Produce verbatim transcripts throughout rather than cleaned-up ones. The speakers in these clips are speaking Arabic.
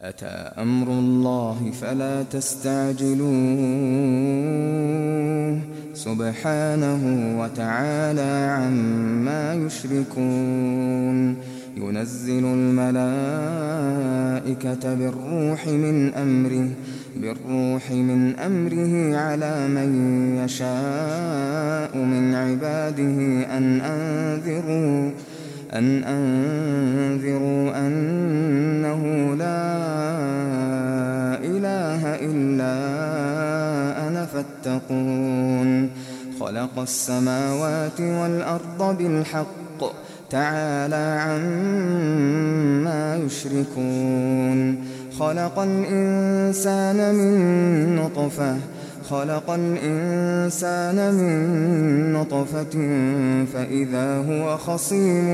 أتى أمر الله فلا تستعجلوه سبحانه وتعالى عما يشركون ينزل الملائكة بالروح من أمره بالروح من أمره على من يشاء من عباده أن أنذروا أن أنذروا أنه لا إله إلا أنا فاتقون خلق السماوات والأرض بالحق تعالى عما يشركون خلق الإنسان من نطفة خلق الإنسان من نطفة فإذا هو خصيم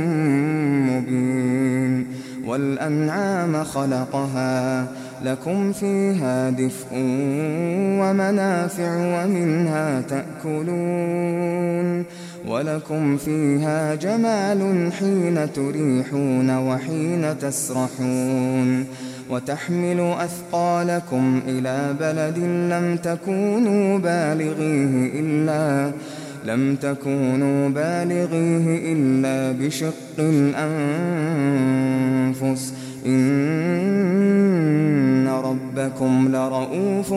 مبين والأنعام خلقها لكم فيها دفء ومنافع ومنها تأكلون ولكم فيها جمال حين تريحون وحين تسرحون وتحمل أثقالكم إلى بلد لم تكونوا بالغيه إلا لم تكونوا بالغيه إلا بشق الأنفس إن ربكم لرؤوف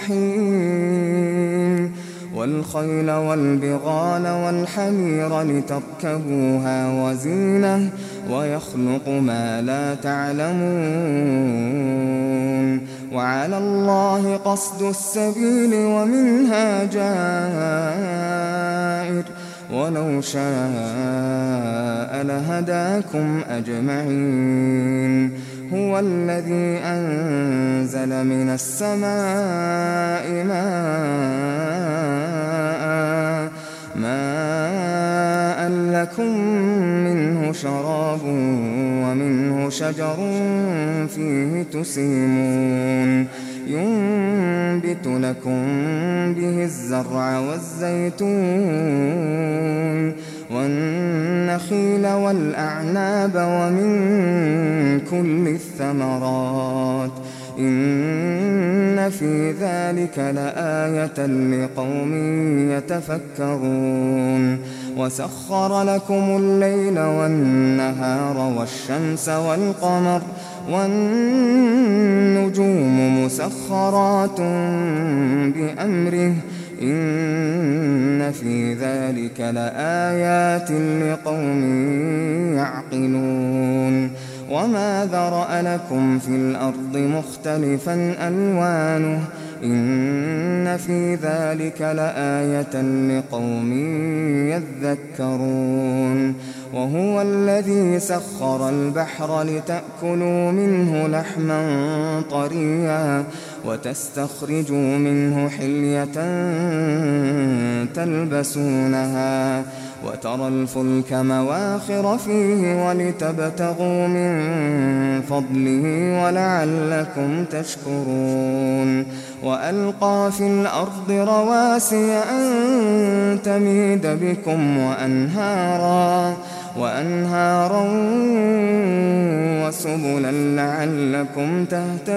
رحيم والخيل والبغال والحمير لتركبوها وزينة ويخلق ما لا تعلمون وعلى الله قصد السبيل ومنها جائر ولو شاء لهداكم أجمعين هو الذي أنزل من السماء ماء ماء لكم منه شراب ومنه شجر فيه تسيمون ينبت لكم به الزرع والزيتون والنخيل والأعناب ومن كل الثمرات إن في ذلك لآية لقوم يتفكرون وسخر لكم الليل والنهار والشمس والقمر والنجوم مسخرات بأمره إن في ذلك لآيات لقوم يعقلون وما ذرأ لكم في الأرض مختلفا ألوانه إن في ذلك لآية لقوم يذكرون وهو الذي سخر البحر لتأكلوا منه لحما طريا وتستخرجوا منه حلية تلبسونها وترى الفلك مواخر فيه ولتبتغوا من فضله ولعلكم تشكرون وألقى في الأرض رواسي أن تميد بكم وأنهارا وأنهارا وسبلا لعلكم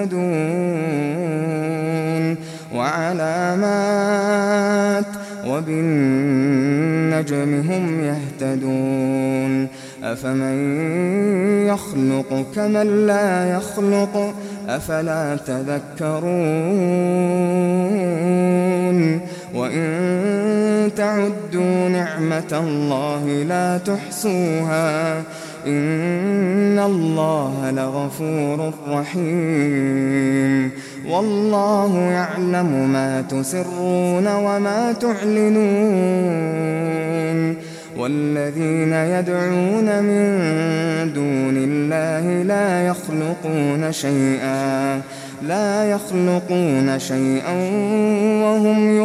تهتدون وعلامات وبالنجم هم يهتدون أفمن يخلق كمن لا يخلق أفلا تذكرون وإن تعدوا نعمة الله لا تحصوها إن الله لغفور رحيم والله يعلم ما تسرون وما تعلنون والذين يدعون من دون الله لا يخلقون شيئا لا يخلقون شيئا وهم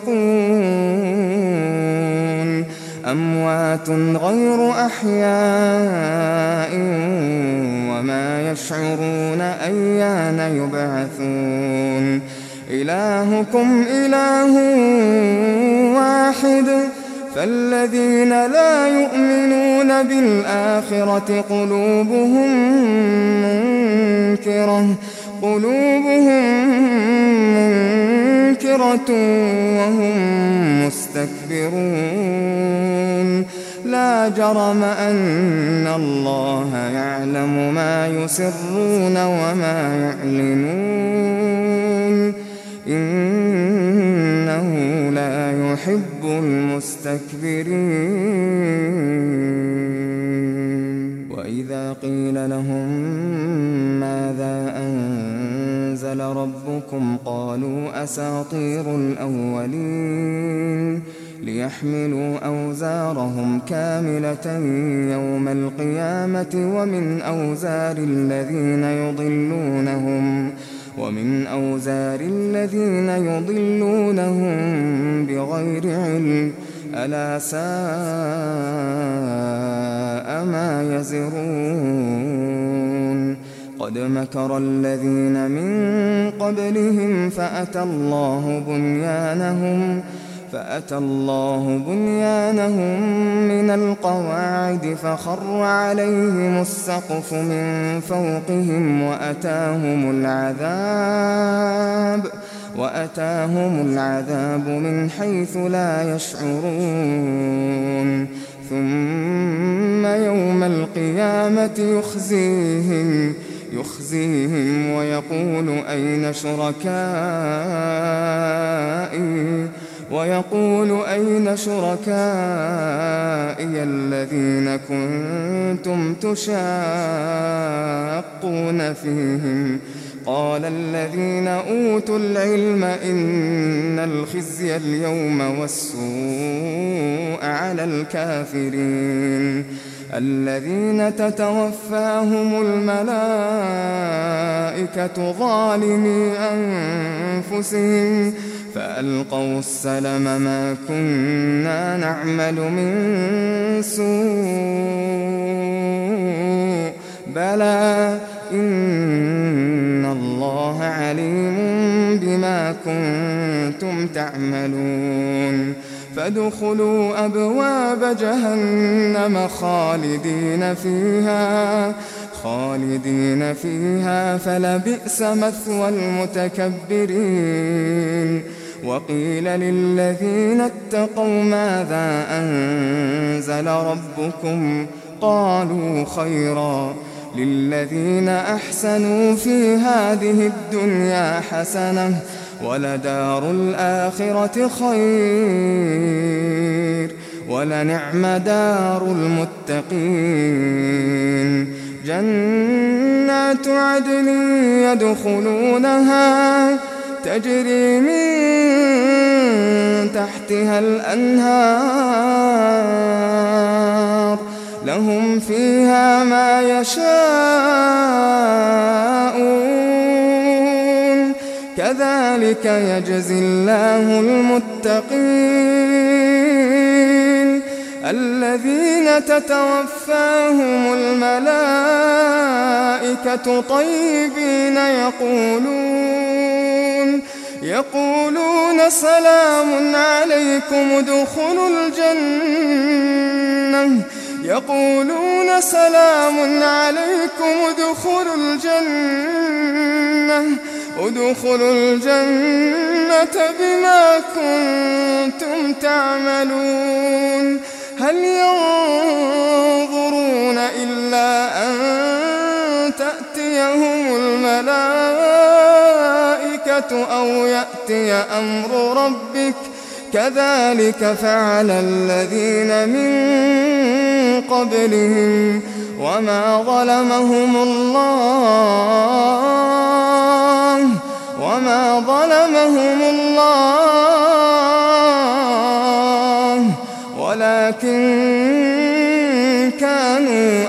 يخلقون أموات غير أحياء وما يشعرون أيان يبعثون إلهكم إله واحد فالذين لا يؤمنون بالآخرة قلوبهم منكرة حِطَّةٌ قُلُوبُهُم مُّنكِرَةٌ وَهُم مُّسْتَكْبِرُونَ لَا جَرَمَ أَنَّ اللَّهَ يَعْلَمُ مَا يُسِرُّونَ وَمَا يُعْلِنُونَ إِنَّهُ لَا يُحِبُّ الْمُسْتَكْبِرِينَ وَإِذَا قِيلَ لَهُم مَّاذَا أَنزَلَ رَبُّكُمْ قَالُوا أَسَاطِيرُ الْأَوَّلِينَ لِيَحْمِلُوا أَوْزَارَهُمْ كَامِلَةً يَوْمَ الْقِيَامَةِ وَمِنْ أَوْزَارِ الَّذِينَ يُضِلُّونَهُمْ ومن أوزار الذين يضلونهم بغير علم ألا ساء ما يزرون قد مكر الذين من قبلهم فأتى الله بنيانهم فأتى الله بنيانهم من القواعد فخر عليهم السقف من فوقهم وأتاهم العذاب وأتاهم العذاب من حيث لا يشعرون ثم يوم القيامة يخزيهم يخزيهم ويقول أين شركائي ويقول أين شركائي الذين كنتم تشاقون فيهم قال الذين أوتوا العلم إن الخزي اليوم والسوء على الكافرين الذين تتوفاهم الملائكة ظالمي أنفسهم فألقوا السلم ما كنا نعمل من سوء بلى إن الله عليم بما كنتم تعملون فادخلوا أبواب جهنم خالدين فيها خالدين فيها فلبئس مثوى المتكبرين وقيل للذين اتقوا ماذا أنزل ربكم قالوا خيرا للذين أحسنوا في هذه الدنيا حسنة ولدار الآخرة خير ولنعم دار المتقين جنات عدن يدخلونها تجري من تحتها الأنهار لهم فيها ما يشاءون كذلك يجزي الله المتقين الذين تتوفاهم الملائكة طيبين يقولون يقولون سلام عليكم ادخلوا الجنة يقولون سلام عليكم ادخلوا الجنة ادخلوا الجنة بما كنتم تعملون هل ينظرون إلا أن تأتيهم الملائكة أو يأتي أمر ربك كذلك فعل الذين من قبلهم وما ظلمهم الله وما ظلمهم الله ولكن كانوا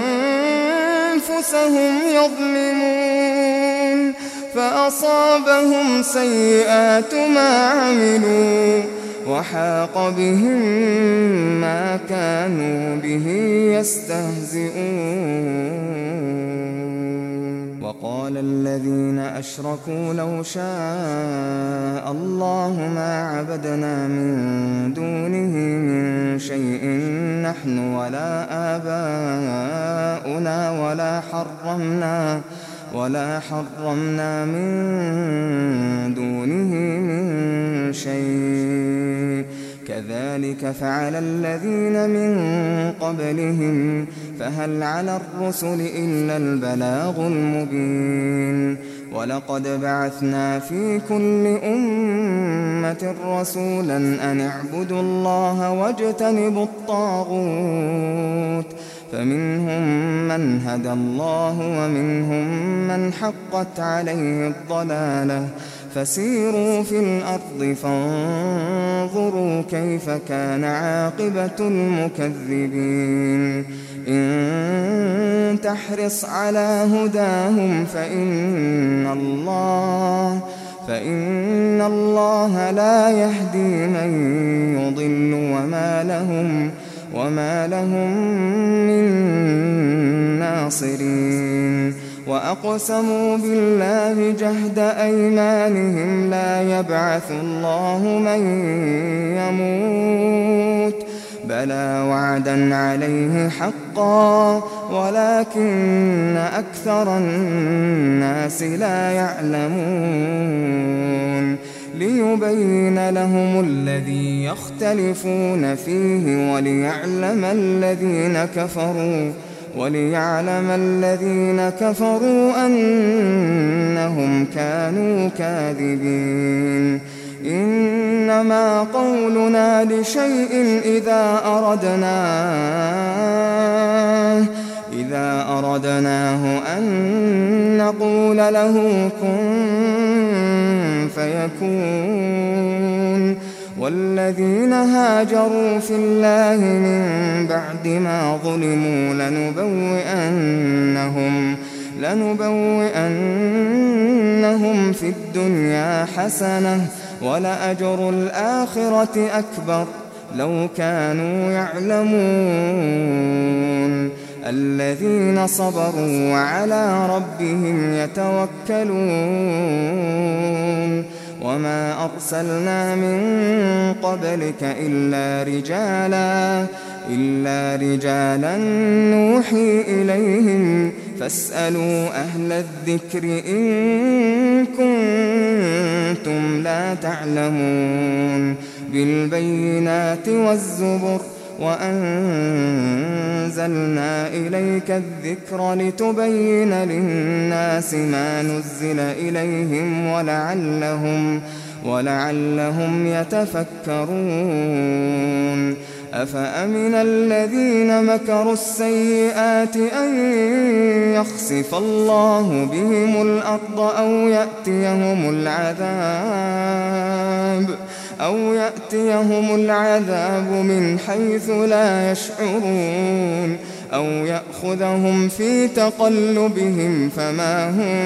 أنفسهم يظلمون فأصابهم سيئات ما عملوا وحاق بهم ما كانوا به يستهزئون وقال الذين أشركوا لو شاء الله ما عبدنا من دونه من شيء نحن ولا آباؤنا ولا حرمنا ولا حرمنا من دونه من شيء كذلك فعل الذين من قبلهم فهل على الرسل إلا البلاغ المبين ولقد بعثنا في كل أمة رسولا أن اعبدوا الله واجتنبوا الطاغوت فمنهم من هدى الله ومنهم من حقت عليه الضلالة فسيروا في الأرض فانظروا كيف كان عاقبة المكذبين إن تحرص على هداهم فإن الله فإن الله لا يهدي من يضل وما لهم وما لهم من ناصرين وأقسموا بالله جهد أيمانهم لا يبعث الله من يموت بلى وعدا عليه حقا ولكن أكثر الناس لا يعلمون ليبين لهم الذي يختلفون فيه وليعلم الذين كفروا وليعلم الذين كفروا أنهم كانوا كاذبين إنما قولنا لشيء إذا أردناه إذا أردناه أن نقول له كن فيكون والذين هاجروا في الله من بعد ما ظلموا لنبوئنهم لنبوئنهم في الدنيا حسنة ولأجر الآخرة أكبر لو كانوا يعلمون الذين صبروا وعلى ربهم يتوكلون وما أرسلنا من قبلك إلا رجالا إلا رجالا نوحي إليهم فاسألوا أهل الذكر إن كنتم لا تعلمون بالبينات والزبر وأنزلنا إليك الذكر لتبين للناس ما نزل إليهم ولعلهم, ولعلهم يتفكرون أفأمن الذين مكروا السيئات أن يخسف الله بهم الأرض أو يأتيهم العذاب أو يأتيهم العذاب من حيث لا يشعرون أو يأخذهم في تقلبهم فما هم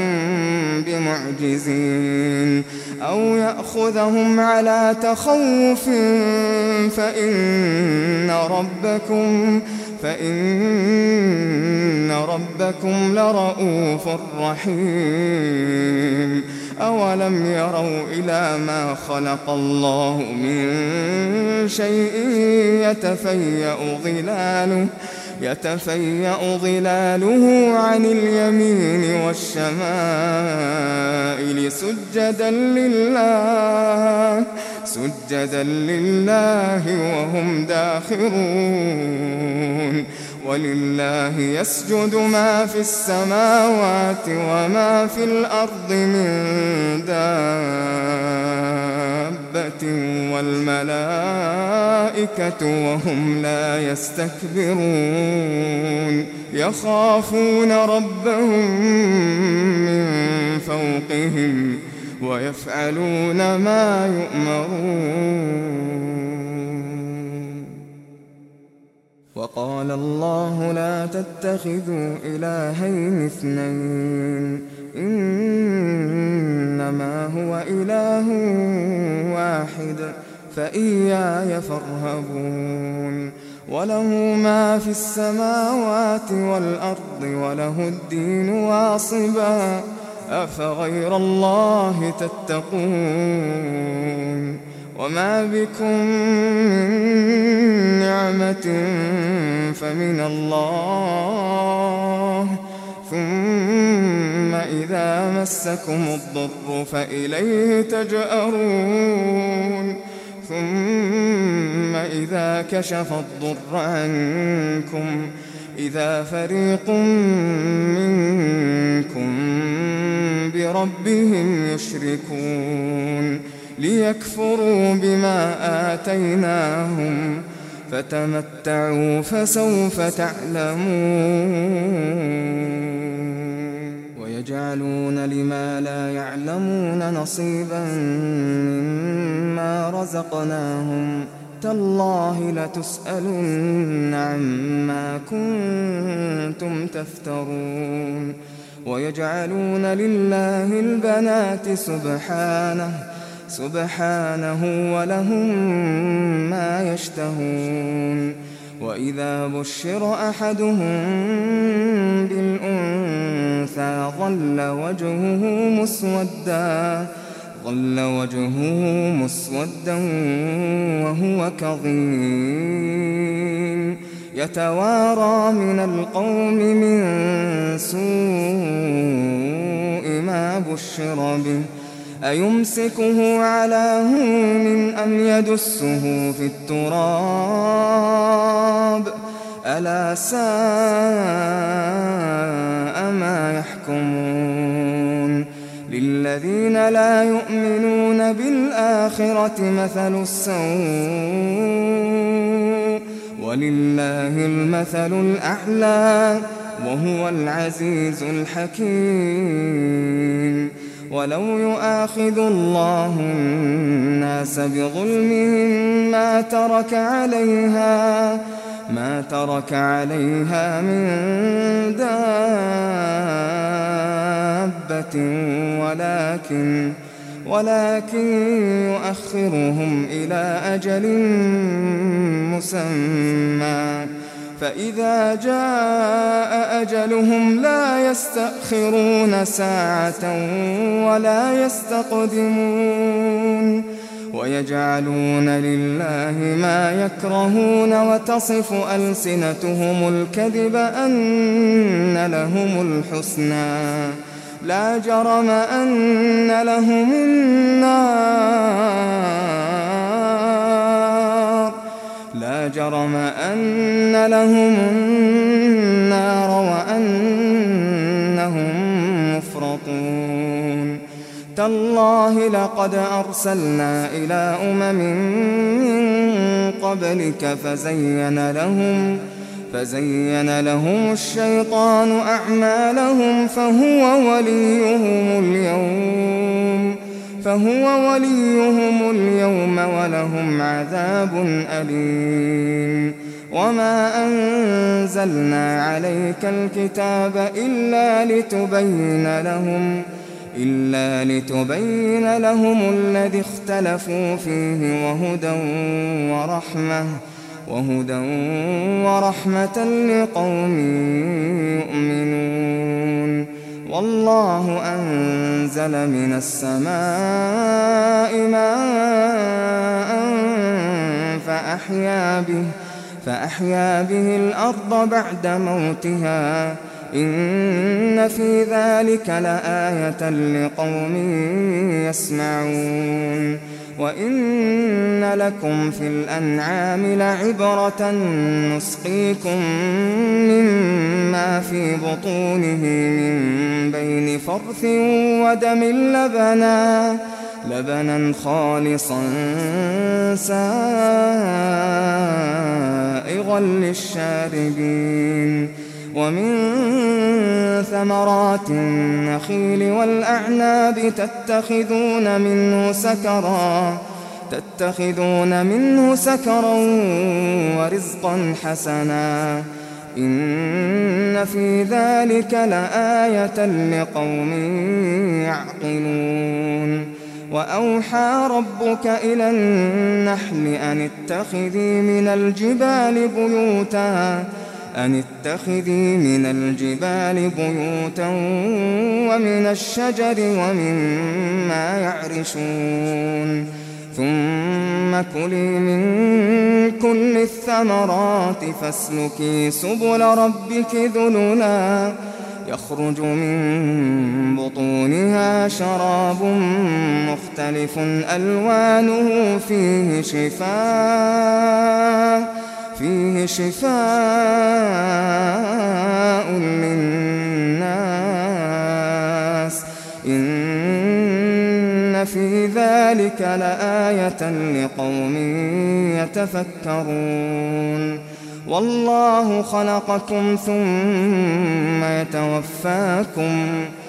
بمعجزين أو يأخذهم على تخوف فإن ربكم فإن ربكم لرؤوف رحيم أولم يروا إلى ما خلق الله من شيء يتفيأ ظلاله يتفيأ ظلاله عن اليمين والشمائل سجدا لله سجدا لله وهم داخرون ولله يسجد ما في السماوات وما في الأرض من دابة والملائكة وهم لا يستكبرون يخافون ربهم من فوقهم ويفعلون ما يؤمرون وقال الله لا تتخذوا إلهين اثنين إنما هو إله واحد فإياي فارهبون وله ما في السماوات والأرض وله الدين واصبا أفغير الله تتقون وما بكم من نعمة فمن الله ثم إذا مسكم الضر فإليه تجأرون ثم إذا كشف الضر عنكم إذا فريق منكم بربهم يشركون ليكفروا بما آتيناهم فتمتعوا فسوف تعلمون ويجعلون لما لا يعلمون نصيبا مما رزقناهم تالله لتسألن عما كنتم تفترون ويجعلون لله البنات سبحانه سبحانه ولهم ما يشتهون وإذا بشر أحدهم بالأنثى ظل وجهه مسودا ظل وجهه مسودا وهو كظيم يتوارى من القوم من سوء ما بشر به أيمسكه على هون أم يدسه في التراب ألا ساء ما يحكمون للذين لا يؤمنون بالآخرة مثل السوء ولله المثل الأعلى وهو العزيز الحكيم ولو يؤاخذ الله الناس بظلمهم ما ترك عليها ما ترك عليها من دابة ولكن ولكن يؤخرهم إلى أجل مسمى فإذا جاء أجلهم لا يستأخرون ساعة ولا يستقدمون ويجعلون لله ما يكرهون وتصف ألسنتهم الكذب أن لهم الحسنى لا جرم أن لهم النار لا جرم أن لهم النار وأنهم مفرطون تالله لقد أرسلنا إلى أمم من قبلك فزين لهم فزين لهم الشيطان أعمالهم فهو وليهم اليوم فهو وليهم اليوم ولهم عذاب أليم وما أنزلنا عليك الكتاب إلا لتبين لهم إلا لتبين لهم الذي اختلفوا فيه وهدى ورحمة وهدى ورحمة لقوم يؤمنون والله أنزل من السماء ماء فأحيا به فأحيا به الأرض بعد موتها إن في ذلك لآية لقوم يسمعون وإن لكم في الأنعام لعبرة نسقيكم مما في بطونه من بين فرث ودم لبنا لبنا خالصا سائغا للشاربين ومن ثمرات النخيل والأعناب تتخذون منه سكرا تتخذون منه سكرا ورزقا حسنا إن في ذلك لآية لقوم يعقلون وأوحى ربك إلى النحل أن اتخذي من الجبال بيوتا أن اتخذي من الجبال بيوتا ومن الشجر ومما يعرشون ثم كلي من كل الثمرات فاسلكي سبل ربك ذللا يخرج من بطونها شراب مختلف ألوانه فيه شفاء فيه شفاء للناس إن في ذلك لآية لقوم يتفكرون والله خلقكم ثم يتوفاكم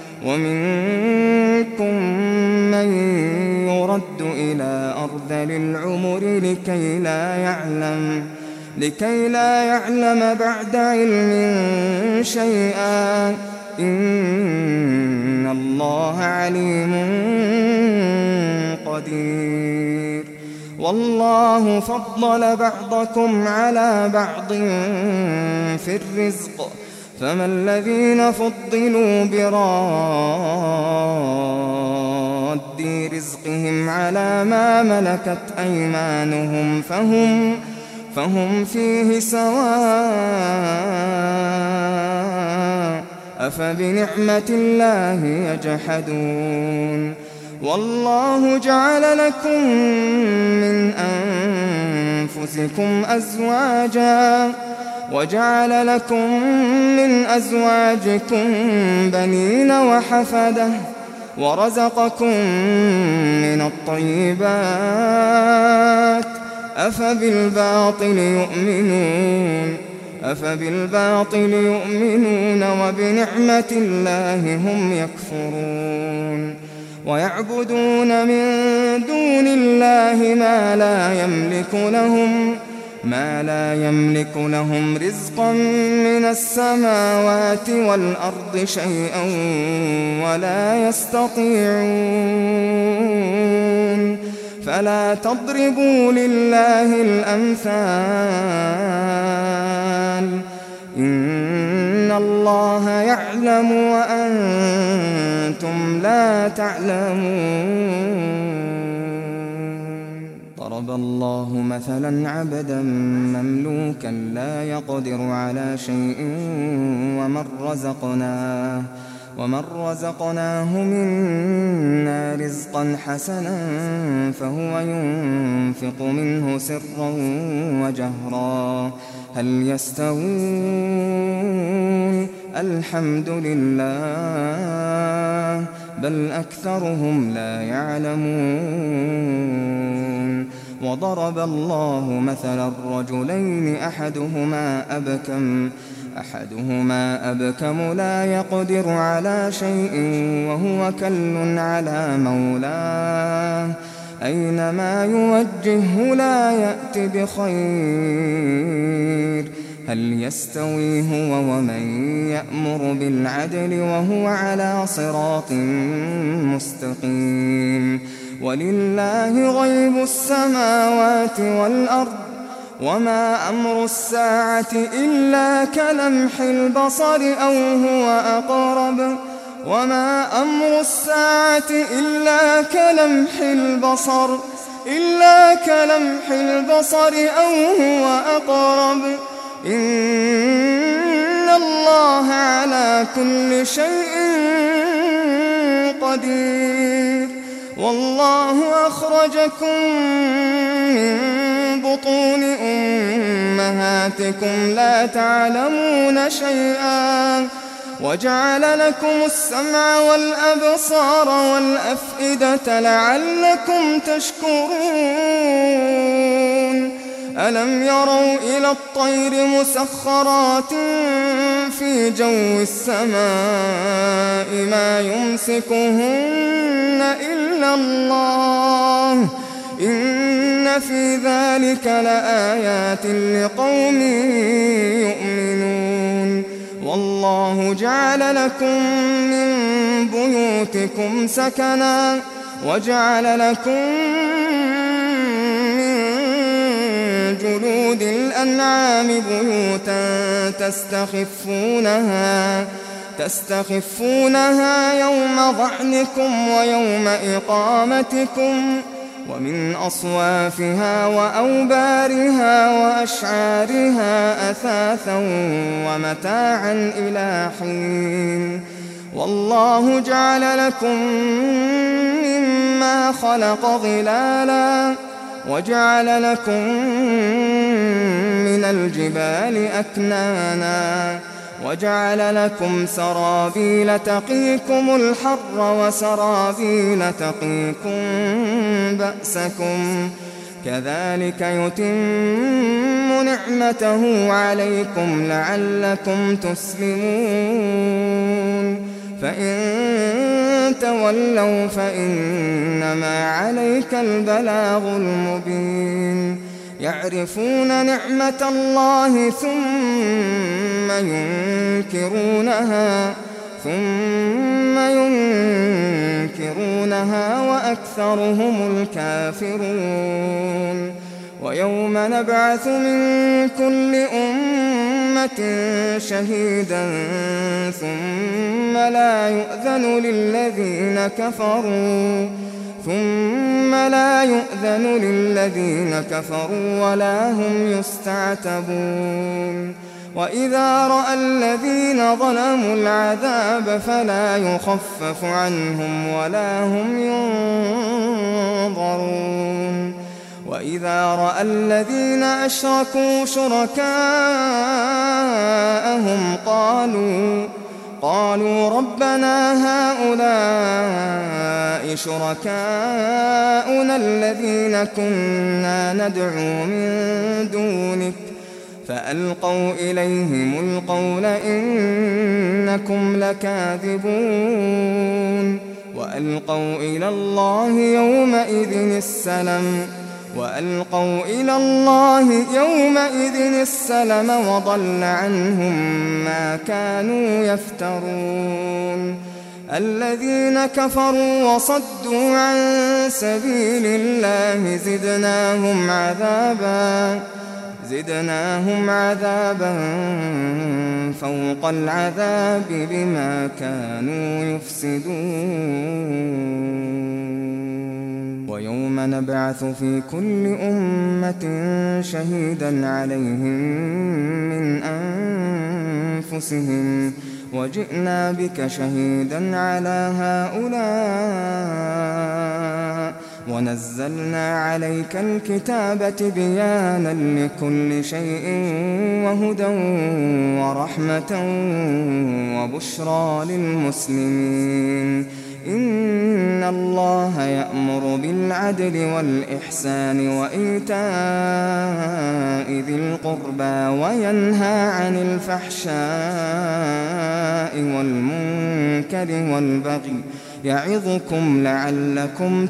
ومنكم من يرد إلى أرذل العمر لكي لا يعلم لكي لا يعلم بعد علم شيئا إن الله عليم قدير والله فضل بعضكم على بعض في الرزق فما الذين فضلوا براد رزقهم على ما ملكت أيمانهم فهم فهم فيه سواء أفبنعمة الله يجحدون والله جعل لكم من أنفسكم أزواجا وجعل لكم من أزواجكم بنين وحفدة ورزقكم من الطيبات أفبالباطل يؤمنون أفبالباطل يؤمنون وبنعمة الله هم يكفرون ويعبدون من دون الله ما لا يملك لهم ما لا يملك لهم رزقا من السماوات والأرض شيئا ولا يستطيعون فلا تضربوا لله الأمثال إن الله يعلم وأنتم لا تعلمون ضرب الله مثلا عبدا مملوكا لا يقدر على شيء ومن رزقناه ومن رزقناه منا رزقا حسنا فهو ينفق منه سرا وجهرا هل يستوون الحمد لله بل أكثرهم لا يعلمون وضرب الله مثلا الرجلين أحدهما أبكم أحدهما أبكم لا يقدر على شيء وهو كل على مولاه أينما يوجهه لا يأت بخير هل يستوي هو ومن يأمر بالعدل وهو على صراط مستقيم ولله غيب السماوات والأرض وما أمر الساعة إلا كلمح البصر أو هو أقرب وما أمر الساعة إلا كلمح البصر إلا كلمح البصر أو هو أقرب إن الله على كل شيء قدير والله أخرجكم من بطون أمهاتكم لا تعلمون شيئا وجعل لكم السمع والأبصار والأفئدة لعلكم تشكرون ألم يروا إلى الطير مسخرات في جو السماء ما يمسكهن إلا الله إن في ذلك لآيات لقوم يؤمنون والله جعل لكم من بيوتكم سكنا وجعل لكم من جلود الأنعام بيوتا تستخفونها تستخفونها يوم ظعنكم ويوم إقامتكم ومن أصوافها وأوبارها وأشعارها أثاثا ومتاعا إلى حين والله جعل لكم مما خلق ظلالا وجعل لكم من الجبال أكنانا وجعل لكم سرابيل تقيكم الحر وسرابيل تقيكم بأسكم كذلك يتم نعمته عليكم لعلكم تسلمون فإن تولوا فإنما عليك البلاغ المبين يعرفون نعمة الله ثم ينكرونها ثم ينكرونها وأكثرهم الكافرون ويوم نبعث من كل أمة شهيدا ثم لا يؤذن للذين كفروا ثم لا يؤذن للذين كفروا ولا هم يستعتبون وإذا رأى الذين ظلموا العذاب فلا يخفف عنهم ولا هم ينظرون وإذا رأى الذين أشركوا شركاءهم قالوا قالوا ربنا هؤلاء شركاؤنا الذين كنا ندعو من دونك فألقوا إليهم القول إنكم لكاذبون وألقوا إلى الله يومئذ السلم وألقوا إلى الله يومئذ السلم وضل عنهم ما كانوا يفترون الذين كفروا وصدوا عن سبيل الله زدناهم عذابا زدناهم عذابا فوق العذاب بما كانوا يفسدون ويوم نبعث في كل أمة شهيدا عليهم من أنفسهم وجئنا بك شهيدا على هؤلاء ونزلنا عليك الكتاب تبيانا لكل شيء وهدى ورحمة وبشرى للمسلمين إن الله يأمر بالعدل والإحسان وإيتاء ذي القربى وينهى عن الفحشاء والمنكر والبغي يعظكم لعلكم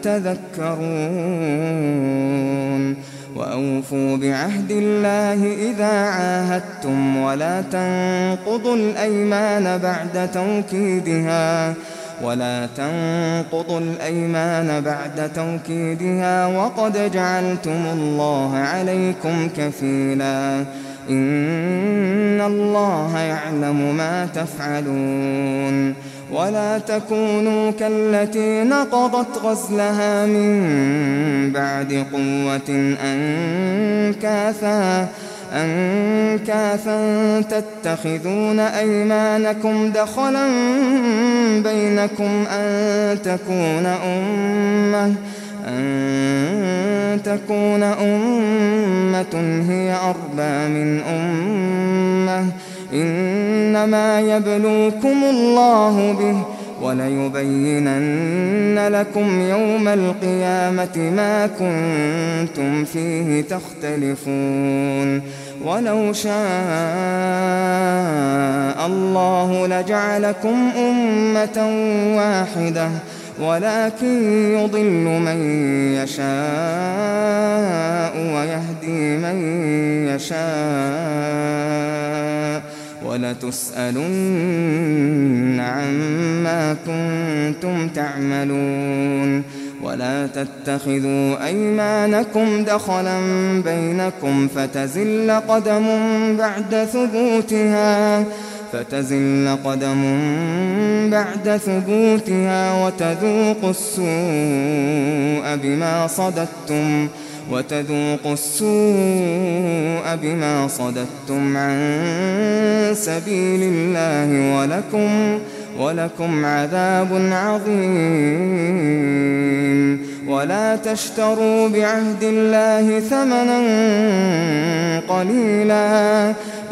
تذكرون وأوفوا بعهد الله إذا عاهدتم ولا تنقضوا الأيمان بعد توكيدها ولا تنقضوا الأيمان بعد توكيدها وقد جعلتم الله عليكم كفيلا إن الله يعلم ما تفعلون ولا تكونوا كالتي نقضت غزلها من بعد قوة أنكاثا أنكاثا تتخذون أيمانكم دخلا بينكم أن تكون أمة أن تكون أمة هي أربى من أمة إنما يبلوكم الله به وليبينن لكم يوم القيامة ما كنتم فيه تختلفون ولو شاء الله لجعلكم أمة واحدة ولكن يضل من يشاء ويهدي من يشاء ولتسألن عما كنتم تعملون ولا تتخذوا أيمانكم دخلا بينكم فتزل قدم بعد ثبوتها فتزل قدم بعد ثبوتها وتذوق السوء بما صددتم وتذوقوا السوء بما صددتم عن سبيل الله ولكم ولكم عذاب عظيم. ولا تشتروا بعهد الله ثمنا قليلا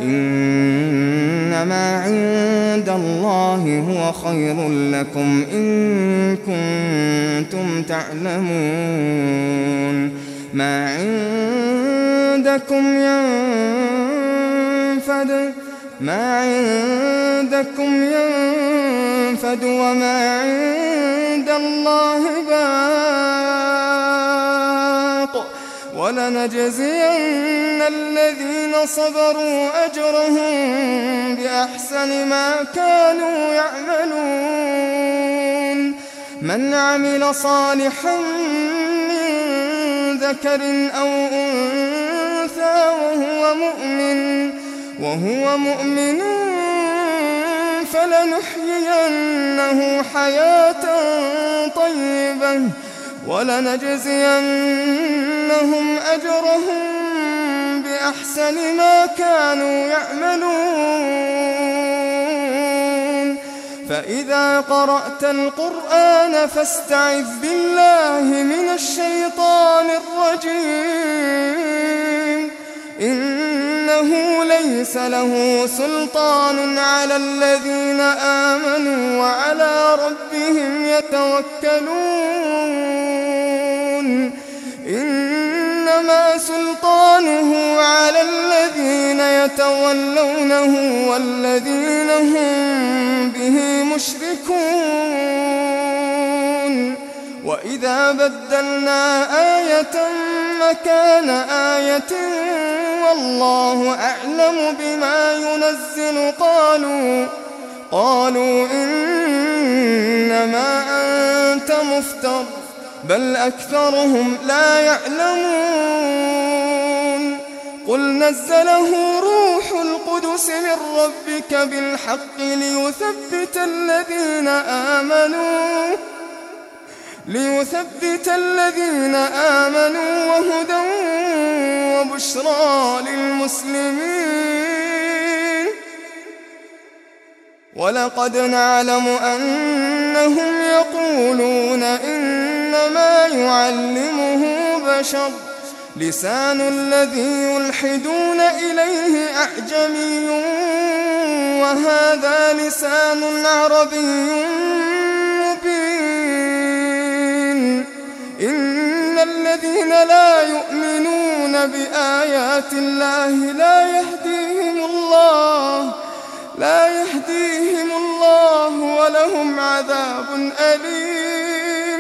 إنما عند الله هو خير لكم إن كنتم تعلمون. ما عندكم ينفد ما عندكم ينفد وما عند الله باق ولنجزين الذين صبروا أجرهم بأحسن ما كانوا يعملون. من عمل صالحا ذكر أو أنثى وهو مؤمن وهو مؤمن فلنحيينه حياة طيبة ولنجزينهم أجرهم بأحسن ما كانوا يعملون. فإذا قرأت القرآن فاستعذ بالله من الشيطان الرجيم إنه ليس له سلطان على الذين آمنوا وعلى ربهم يتوكلون. إنما سلطانه على الذين يتولونه والذين هم به مشركون. وإذا بدلنا آية مكان آية والله أعلم بما ينزل قالوا قالوا إنما أنت مفتر بل أكثرهم لا يعلمون. قل نزله روح القدس من ربك بالحق ليثبت الذين آمنوا ليثبت الذين آمنوا وهدى وبشرى للمسلمين. ولقد نعلم أنهم يقولون إنما يعلمه بشر لسان الذي يلحدون إليه أعجمي وهذا لسان عربي مبين. إن الذين لا يؤمنون بآيات الله لا يهديهم الله لا يهديهم الله ولهم عذاب أليم.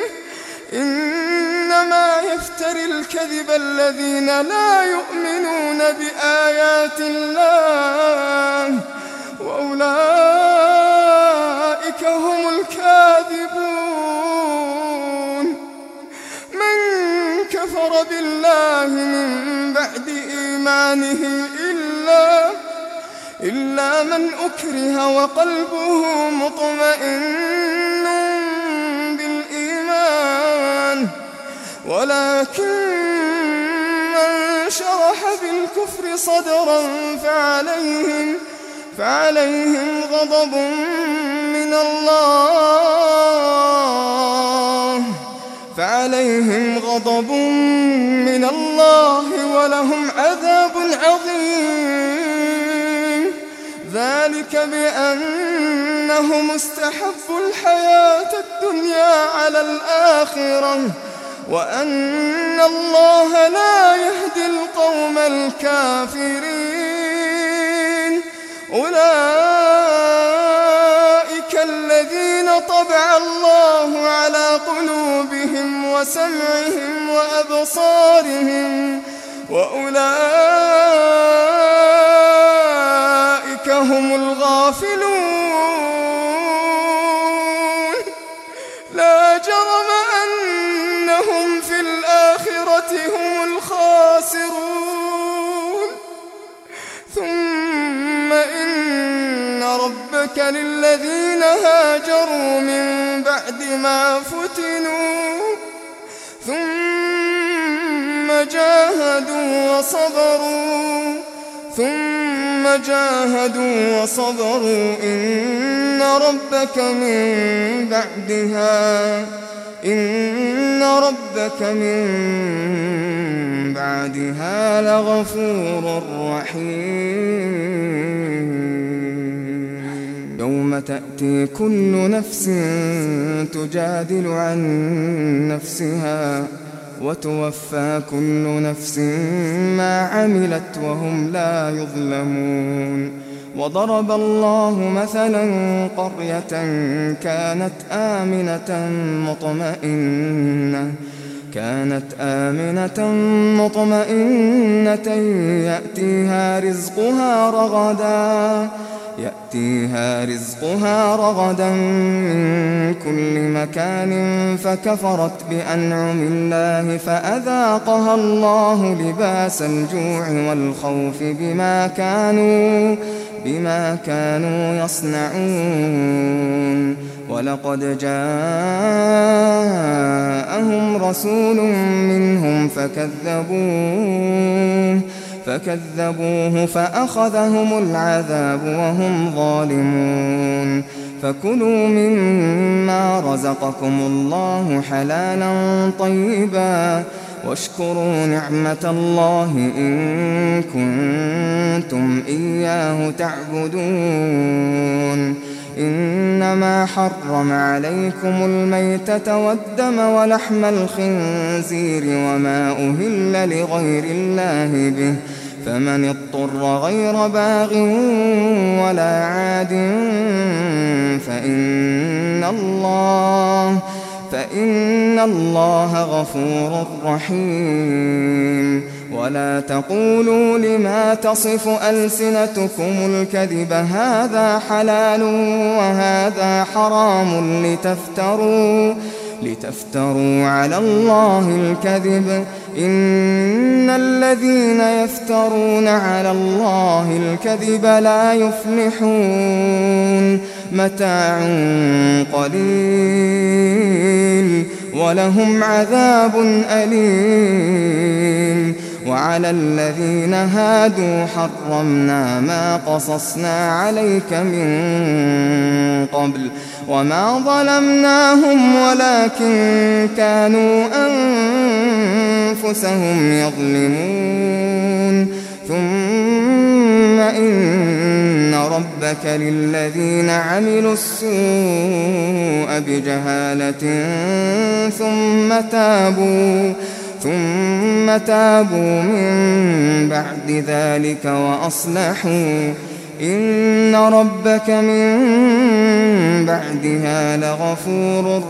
إنما يفتري الكذب الذين لا يؤمنون بآيات الله وأولئك هم الكاذبون. من كفر بالله من بعد إيمانه إلا إلا من أكره وقلبه مطمئن بالإيمان ولكن من شرح بالكفر صدرا فعليهم فعليهم غضب من الله فعليهم غضب من الله ولهم عذاب عظيم. ذلك بأنهم استحبوا الحياة الدنيا على الآخرة وأن الله لا يهدي القوم الكافرين. أولئك الذين طبع الله على قلوبهم وسمعهم وأبصارهم وأولئك هم الغافلون. لا جرم أنهم في الآخرة هم الخاسرون. ثم إن ربهم ربك للذين هاجروا من بعد ما فتنوا ثم جاهدوا وصبروا ثم جاهدوا وصبروا إن ربك من بعدها إن ربك من بعدها لغفور رحيم يوم تأتي كل نفس تجادل عن نفسها وتوفى كل نفس ما عملت وهم لا يظلمون وضرب الله مثلا قرية كانت آمنة مطمئنة كانت آمنة مطمئنة يأتيها رزقها رغدا يأتيها رزقها رغدا من كل مكان فكفرت بأنعم الله فأذاقها الله لباس الجوع والخوف بما كانوا بما كانوا يصنعون ولقد جاءهم رسول منهم فكذبوه فكذبوه فأخذهم العذاب وهم ظالمون فكلوا مما رزقكم الله حلالا طيبا واشكروا نعمة الله إن كنتم إياه تعبدون إنما حرم عليكم الميتة والدم ولحم الخنزير وما أهل لغير الله به فمن اضطر غير باغ ولا عاد فإن الله فإن الله غفور رحيم ولا تقولوا لما تصف ألسنتكم الكذب هذا حلال وهذا حرام لتفتروا لتفتروا على الله الكذب إن الذين يفترون على الله الكذب لا يفلحون متاع قليل ولهم عذاب أليم وعلى الذين هادوا حرمنا ما قصصنا عليك من قبل وما ظلمناهم ولكن كانوا أنفسهم يظلمون ثم إن ربك للذين عملوا السوء بجهالة ثم تابوا ثم تابوا من بعد ذلك وأصلحوا إن ربك من بعدها لغفور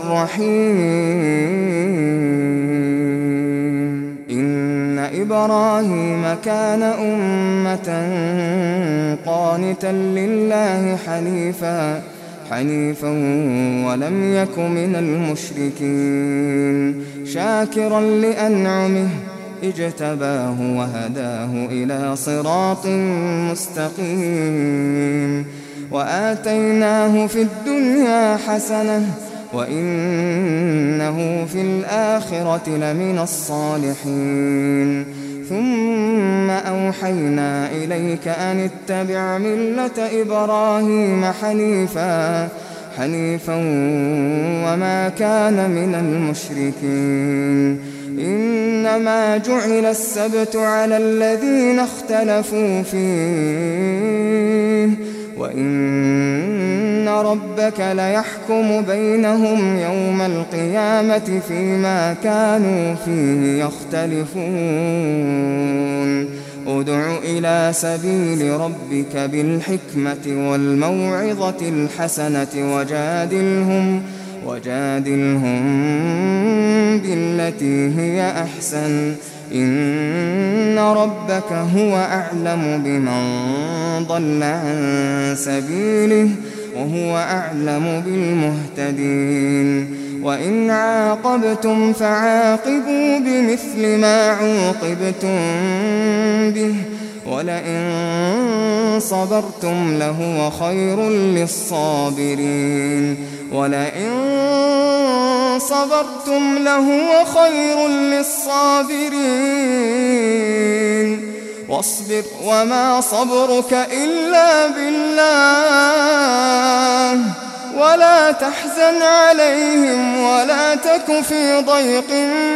رحيم إن إبراهيم كان أمة قانتا لله حنيفا حنيفا ولم يك من المشركين شاكرا لأنعمه اجتباه وهداه إلى صراط مستقيم وآتيناه في الدنيا حسنة وإنه في الآخرة لمن الصالحين ثم أوحينا إليك أن اتبع ملة إبراهيم حنيفا حنيفا وما كان من المشركين إنما جعل السبت على الذين اختلفوا فيه وإن ربك ليحكم بينهم يوم القيامة فيما كانوا فيه يختلفون ادع إلى سبيل ربك بالحكمة والموعظة الحسنة وجادلهم وجادلهم بالتي هي أحسن إن ربك هو أعلم بمن ضل عن سبيله وهو أعلم بالمهتدين وإن عاقبتم فعاقبوا بمثل ما عوقبتم به ولئن صبرتم لهو خير للصابرين ولئن صبرتم لهو خير للصابرين واصبر وما صبرك إلا بالله ولا تحزن عليهم ولا تك في ضيق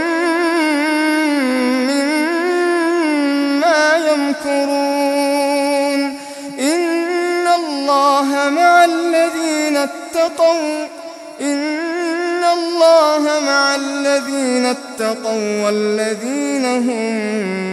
مما يمكرون إن الله مع الذين اتقوا إن الله مع الذين اتقوا والذين هم